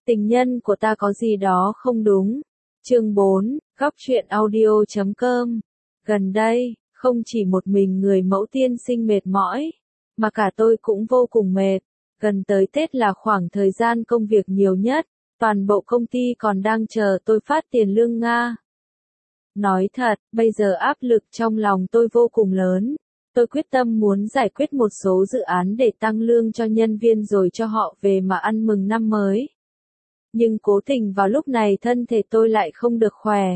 Tình nhân của ta có gì đó không đúng. Chương 4, Góc truyện audio.com. Gần đây, không chỉ một mình người mẫu tiên sinh mệt mỏi, mà cả tôi cũng vô cùng mệt. Gần tới Tết là khoảng thời gian công việc nhiều nhất, toàn bộ công ty còn đang chờ tôi phát tiền lương Nga. Nói thật, bây giờ áp lực trong lòng tôi vô cùng lớn. Tôi quyết tâm muốn giải quyết một số dự án để tăng lương cho nhân viên rồi cho họ về mà ăn mừng năm mới. Nhưng cố tình vào lúc này thân thể tôi lại không được khỏe.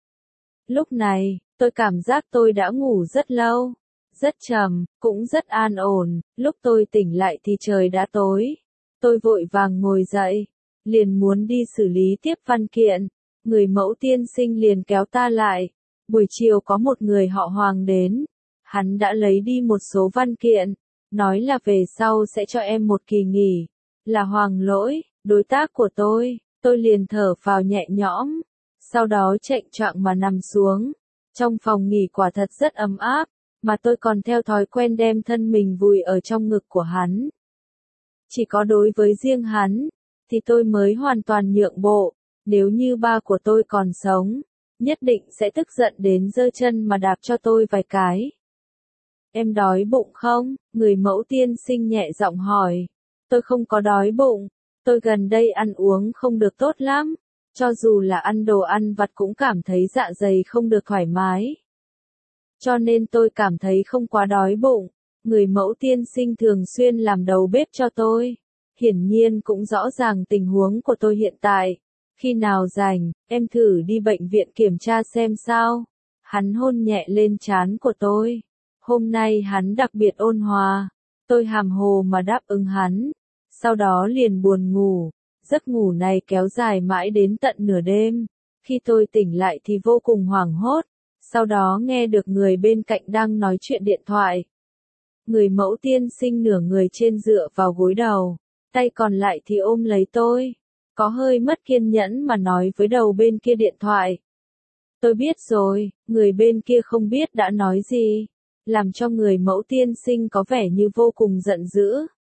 Lúc này, tôi cảm giác tôi đã ngủ rất lâu, rất trầm, cũng rất an ổn. Lúc tôi tỉnh lại thì trời đã tối. Tôi vội vàng ngồi dậy, liền muốn đi xử lý tiếp văn kiện. Người mẫu tiên sinh liền kéo ta lại. Buổi chiều có một người họ Hoàng đến. Hắn đã lấy đi một số văn kiện, nói là về sau sẽ cho em một kỳ nghỉ. Là Hoàng Lỗi, đối tác của tôi liền thở phào nhẹ nhõm. Sau đó chệch choạng mà nằm xuống. Trong phòng nghỉ quả thật rất ấm áp, mà tôi còn theo thói quen đem thân mình vùi ở trong ngực của hắn. Chỉ có đối với riêng hắn, thì tôi mới hoàn toàn nhượng bộ. Nếu như ba của tôi còn sống, nhất định sẽ tức giận đến giơ chân mà đạp cho tôi vài cái. Em đói bụng không? Người mẫu tiên sinh nhẹ giọng hỏi. Tôi không có đói bụng, tôi gần đây ăn uống không được tốt lắm, cho dù là ăn đồ ăn vặt cũng cảm thấy dạ dày không được thoải mái. Cho nên tôi cảm thấy không quá đói bụng. Người mẫu tiên sinh thường xuyên làm đầu bếp cho tôi, hiển nhiên cũng rõ ràng tình huống của tôi hiện tại. Khi nào rảnh, em thử đi bệnh viện kiểm tra xem sao. Hắn hôn nhẹ lên trán của tôi. Hôm nay hắn đặc biệt ôn hòa. Tôi hàm hồ mà đáp ứng hắn. Sau đó liền buồn ngủ. Giấc ngủ này kéo dài mãi đến tận nửa đêm. Khi tôi tỉnh lại thì vô cùng hoảng hốt. Sau đó nghe được người bên cạnh đang nói chuyện điện thoại. Người mẫu tiên sinh nửa người trên dựa vào gối đầu. Tay còn lại thì ôm lấy tôi. Có hơi mất kiên nhẫn mà nói với đầu bên kia điện thoại. Tôi biết rồi, người bên kia không biết đã nói gì, làm cho người mẫu tiên sinh có vẻ như vô cùng giận dữ.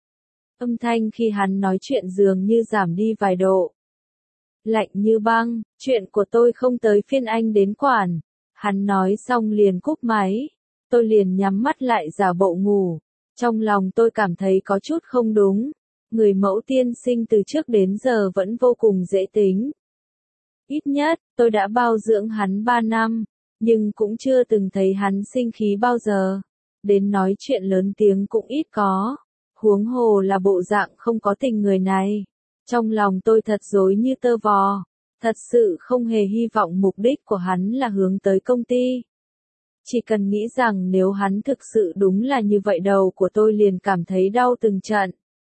Âm thanh khi hắn nói chuyện dường như giảm đi vài độ. Lạnh như băng, chuyện của tôi không tới phiên anh đến quản. Hắn nói xong liền cúp máy. Tôi liền nhắm mắt lại giả bộ ngủ. Trong lòng tôi cảm thấy có chút không đúng. Người mẫu tiên sinh từ trước đến giờ vẫn vô cùng dễ tính. Ít nhất, tôi đã bao dưỡng hắn 3 năm, nhưng cũng chưa từng thấy hắn sinh khí bao giờ. Đến nói chuyện lớn tiếng cũng ít có. Huống hồ là bộ dạng không có tình người này. Trong lòng tôi thật rối như tơ vò. Thật sự không hề hy vọng mục đích của hắn là hướng tới công ty. Chỉ cần nghĩ rằng nếu hắn thực sự đúng là như vậy đầu của tôi liền cảm thấy đau từng trận.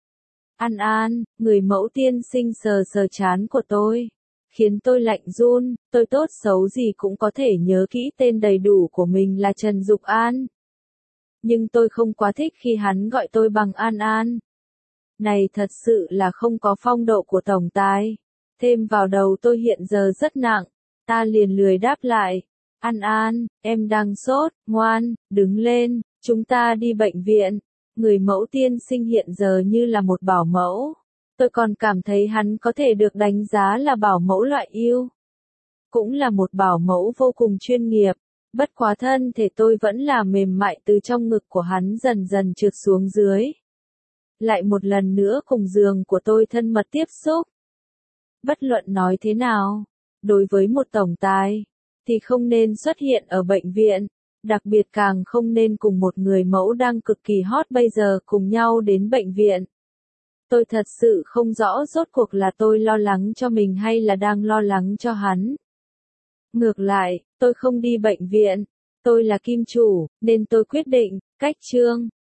An An, người mẫu tiên sinh sờ sờ trán của tôi, khiến tôi lạnh run. Tôi tốt xấu gì cũng có thể nhớ kỹ tên đầy đủ của mình là Trần Dục An. Nhưng tôi không quá thích khi hắn gọi tôi bằng An An. Này thật sự là không có phong độ của tổng tài. Thêm vào đầu tôi hiện giờ rất nặng, ta liền lười đáp lại. An An, em đang sốt, ngoan, đứng lên, chúng ta đi bệnh viện. Người mẫu tiên sinh hiện giờ như là một bảo mẫu. Tôi còn cảm thấy hắn có thể được đánh giá là bảo mẫu loại ưu. Cũng là một bảo mẫu vô cùng chuyên nghiệp. Bất quá thân thể tôi vẫn là mềm mại từ trong ngực của hắn dần dần trượt xuống dưới. Lại một lần nữa cùng giường của tôi thân mật tiếp xúc. Bất luận nói thế nào, đối với một tổng tài, thì không nên xuất hiện ở bệnh viện. Đặc biệt càng không nên cùng một người mẫu đang cực kỳ hot bây giờ cùng nhau đến bệnh viện. Tôi thật sự không rõ rốt cuộc là tôi lo lắng cho mình hay là đang lo lắng cho hắn. Ngược lại, tôi không đi bệnh viện. Tôi là kim chủ, nên tôi quyết định, cách chương.